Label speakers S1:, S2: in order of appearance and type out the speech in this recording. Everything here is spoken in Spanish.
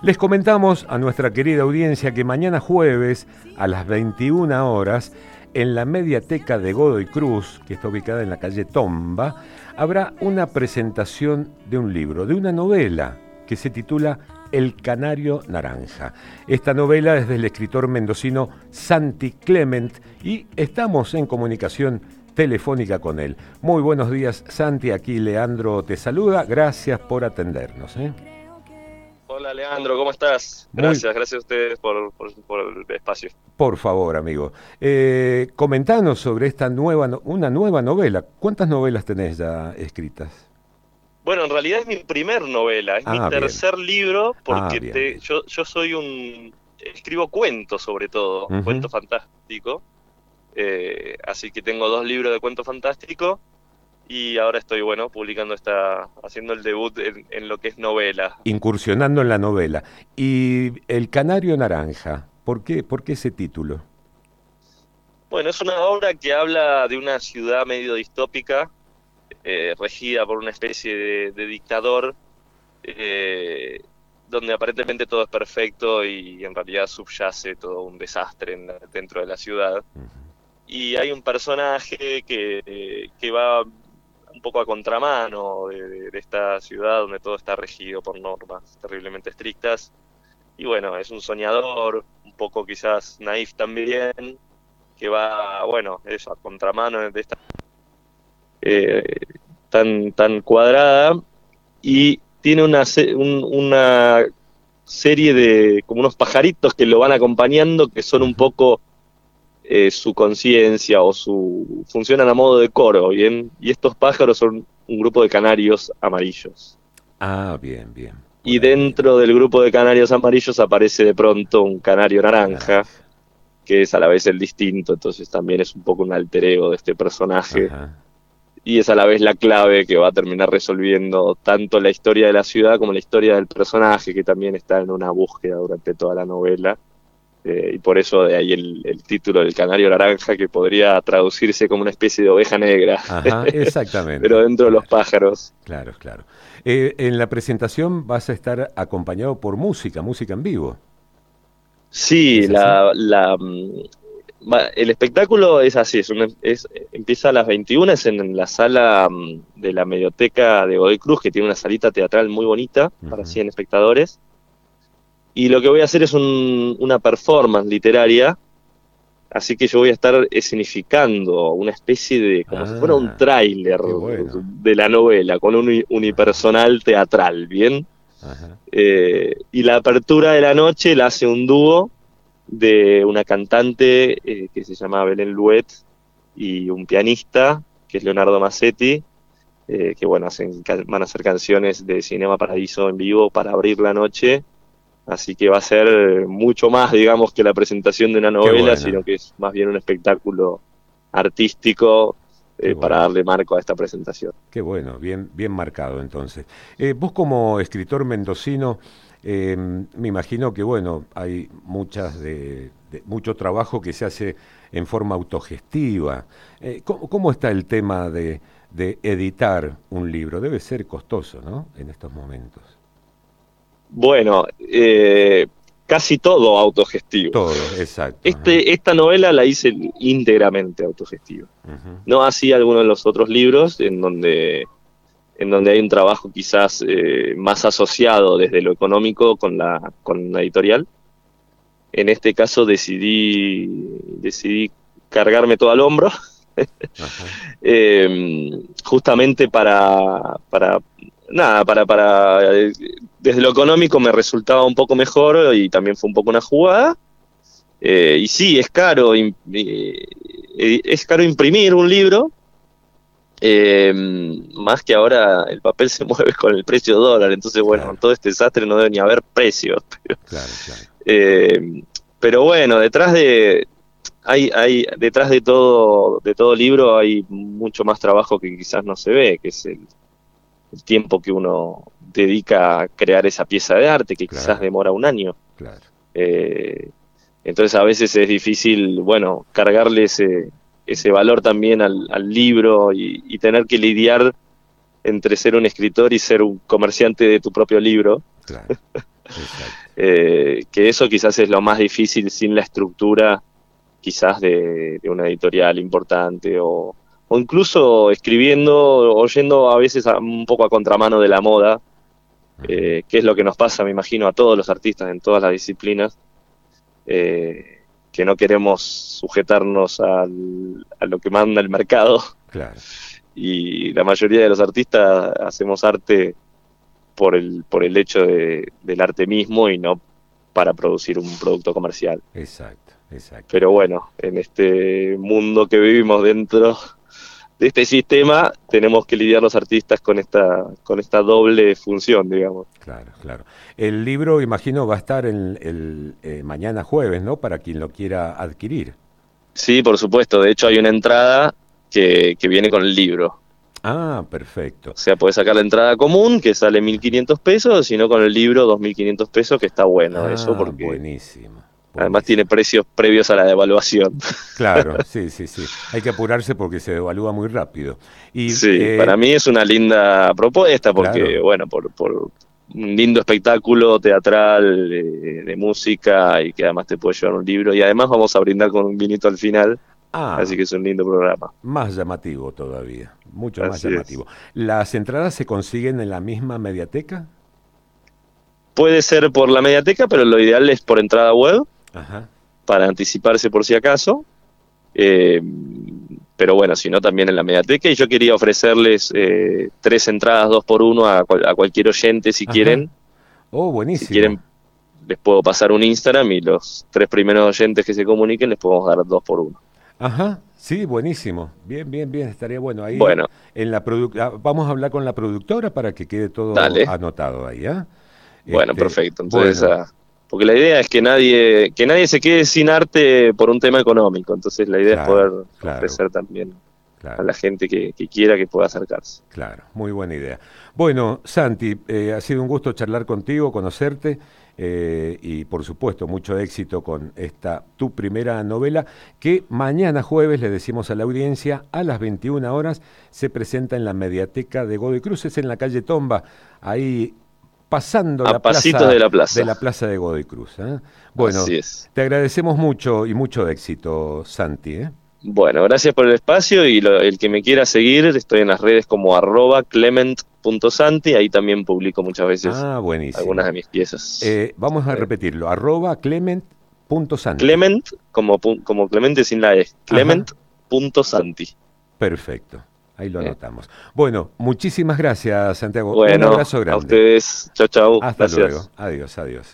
S1: Les comentamos a nuestra querida audiencia que mañana jueves a las 21 horas en la Mediateca de Godoy Cruz, que está ubicada en la calle Tomba, habrá una presentación de un libro, de una novela que se titula El Canario Naranja. Esta novela es del escritor mendocino Santi Clement y estamos en comunicación telefónica con él. Muy buenos días, Santi, aquí Leandro te saluda, gracias por atendernos.
S2: Hola Leandro, ¿cómo estás? Gracias a ustedes por el espacio.
S1: Por favor, amigo. Comentanos sobre una nueva novela. ¿Cuántas novelas tenés ya escritas?
S2: Bueno, en realidad es mi primer novela, es mi tercer libro, porque yo escribo cuentos sobre todo, cuento fantástico, así que tengo 2 libros de cuento fantástico y ahora estoy, haciendo el debut en lo que es novela.
S1: Incursionando en la novela. Y El Canario Naranja, ¿por qué ese título?
S2: Bueno, es una obra que habla de una ciudad medio distópica, regida por una especie de dictador, donde aparentemente todo es perfecto y en realidad subyace todo un desastre dentro de la ciudad. Y hay un personaje que va un poco a contramano de esta ciudad donde todo está regido por normas terriblemente estrictas. Y bueno, es un soñador, un poco quizás naif también, que va, a contramano de esta tan cuadrada, y tiene una serie de como unos pajaritos que lo van acompañando, que son un poco su conciencia funcionan a modo de coro, ¿bien? Y estos pájaros son un grupo de canarios amarillos.
S1: Bien.
S2: Y dentro del grupo de canarios amarillos aparece de pronto un canario naranja, que es a la vez el distinto, entonces también es un poco un alter ego de este personaje. Y es a la vez la clave que va a terminar resolviendo tanto la historia de la ciudad como la historia del personaje, que también está en una búsqueda durante toda la novela. Y por eso de ahí el título del Canario Naranja, que podría traducirse como una especie de oveja negra.
S1: Exactamente.
S2: Pero dentro de los pájaros.
S1: Claro. En la presentación vas a estar acompañado por música en vivo.
S2: Sí, el espectáculo es así, empieza a las 21, es en la sala de la Medioteca de Godoy Cruz, que tiene una salita teatral muy bonita para 100 espectadores. Y lo que voy a hacer es una performance literaria, así que yo voy a estar escenificando una especie de, como si fuera un tráiler de la novela, con un unipersonal teatral, ¿bien? Y la apertura de la noche la hace un dúo de una cantante que se llama Belén Luet y un pianista, que es Leonardo Massetti, que van a hacer canciones de Cinema Paradiso en vivo para abrir la noche. Así que va a ser mucho más, digamos, que la presentación de una novela, sino que es más bien un espectáculo artístico para darle marco a esta presentación.
S1: Qué bueno, bien marcado entonces. Vos como escritor mendocino, me imagino que hay mucho trabajo que se hace en forma autogestiva. ¿Cómo está el tema de editar un libro? Debe ser costoso, ¿no? En estos momentos.
S2: Bueno, casi todo autogestivo.
S1: Todo, exacto.
S2: Esta novela la hice íntegramente autogestiva. No así algunos de los otros libros en donde hay un trabajo quizás más asociado desde lo económico con la editorial. En este caso decidí cargarme todo al hombro, justamente para desde lo económico me resultaba un poco mejor y también fue un poco una jugada. Y sí, es caro imprimir un libro, más que ahora el papel se mueve con el precio dólar, entonces todo este desastre no debe ni haber precios. Pero bueno, detrás de todo libro hay mucho más trabajo que quizás no se ve, que es el tiempo que uno dedica a crear esa pieza de arte, que quizás demora un año. Entonces a veces es difícil, cargarle ese valor también al libro y tener que lidiar entre ser un escritor y ser un comerciante de tu propio libro.
S1: Exacto.
S2: Que eso quizás es lo más difícil sin la estructura quizás de una editorial importante o incluso escribiendo o yendo a veces un poco a contramano de la moda, que es lo que nos pasa, me imagino, a todos los artistas en todas las disciplinas, que no queremos sujetarnos a lo que manda el mercado.
S1: Claro.
S2: Y la mayoría de los artistas hacemos arte por el hecho del arte mismo y no para producir un producto comercial.
S1: Exacto, exacto.
S2: Pero bueno, en este mundo que vivimos dentro de este sistema, tenemos que lidiar los artistas con esta doble función, digamos.
S1: Claro, claro. El libro, imagino, va a estar mañana jueves, ¿no? Para quien lo quiera adquirir.
S2: Sí, por supuesto. De hecho, hay una entrada que viene con el libro.
S1: Ah, perfecto.
S2: O sea, podés sacar la entrada común, que sale 1.500 pesos, sino con el libro 2.500 pesos, que está bueno eso, porque
S1: buenísimo.
S2: además tiene precios previos a la devaluación.
S1: Claro, sí, sí, sí. Hay que apurarse porque se devalúa muy rápido. Y,
S2: sí, para mí es una linda propuesta, porque,
S1: claro.
S2: bueno, por un lindo espectáculo teatral, de música, y que además te puede llevar un libro, y además vamos a brindar con un vinito al final. Así que es un lindo programa.
S1: Más llamativo todavía, mucho más
S2: Así
S1: llamativo. ¿Las entradas se consiguen en la misma mediateca?
S2: Puede ser por la mediateca, pero lo ideal es por entrada web,
S1: Ajá.
S2: para anticiparse por si acaso. Pero bueno, si no, también en la mediateca. Y yo quería ofrecerles 3 entradas 2x1 a cualquier oyente si quieren.
S1: Oh, buenísimo.
S2: Si quieren, les puedo pasar un Instagram y los 3 primeros oyentes que se comuniquen les podemos dar 2x1.
S1: Ajá, sí, buenísimo. Bien, bien, bien, estaría bueno. Ahí
S2: bueno,
S1: en la vamos a hablar con la productora para que quede todo anotado ahí, ¿eh?
S2: Bueno, perfecto. Entonces,
S1: bueno.
S2: Porque la idea es que nadie se quede sin arte por un tema económico. Entonces la idea es poder ofrecer también a la gente que quiera, que pueda acercarse.
S1: Claro, muy buena idea. Bueno, Santi, ha sido un gusto charlar contigo, conocerte. Y por supuesto mucho éxito con tu primera novela, que mañana jueves, le decimos a la audiencia, a las 21 horas se presenta en la mediateca de Godoy Cruz, es en la calle Tomba, ahí pasando la plaza de Godoy Cruz, ¿eh? Bueno,
S2: así es.
S1: Te agradecemos mucho y mucho éxito, Santi, ¿eh?
S2: Bueno, gracias por el espacio, y el que me quiera seguir, estoy en las redes como @clement.santi, ahí también publico muchas veces algunas de mis piezas.
S1: Vamos a repetirlo, @clement.santi.
S2: Clement, como Clemente sin la E, clement.santi.
S1: Perfecto, ahí lo anotamos. Bueno, muchísimas gracias, Santiago.
S2: Bueno,
S1: un abrazo grande.
S2: A ustedes, chau, chau.
S1: Hasta
S2: Gracias.
S1: luego, adiós, adiós.